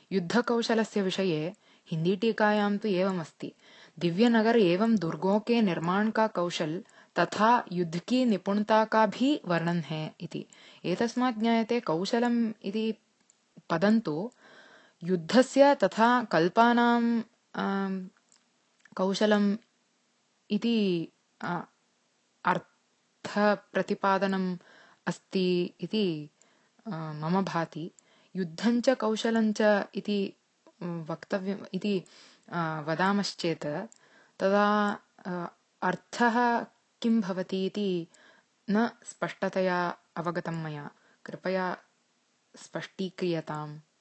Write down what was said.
युद्धकौशलस्य विषये हिन्दीटीकायां तु एवमस्ति। दिव्यनगर एवं दुर्गों के निर्माण का कौशल तथा युद्ध की निपुणता का भी वर्णन है इति। एतस्मात् ज्ञायते कौशलम् इति पदन्तु युद्धस्य तथा कल्पानां कौशलम् इति अर्थप्रतिपादनम् अस्ति इति मम भाति। युद्धञ्च कौशलञ्च इति वक्तव्यम् इति वदामश्चेत् तदा अर्थः किं भवति इति न स्पष्टतया अवगतं मया। कृपया स्पष्टीक्रियताम्।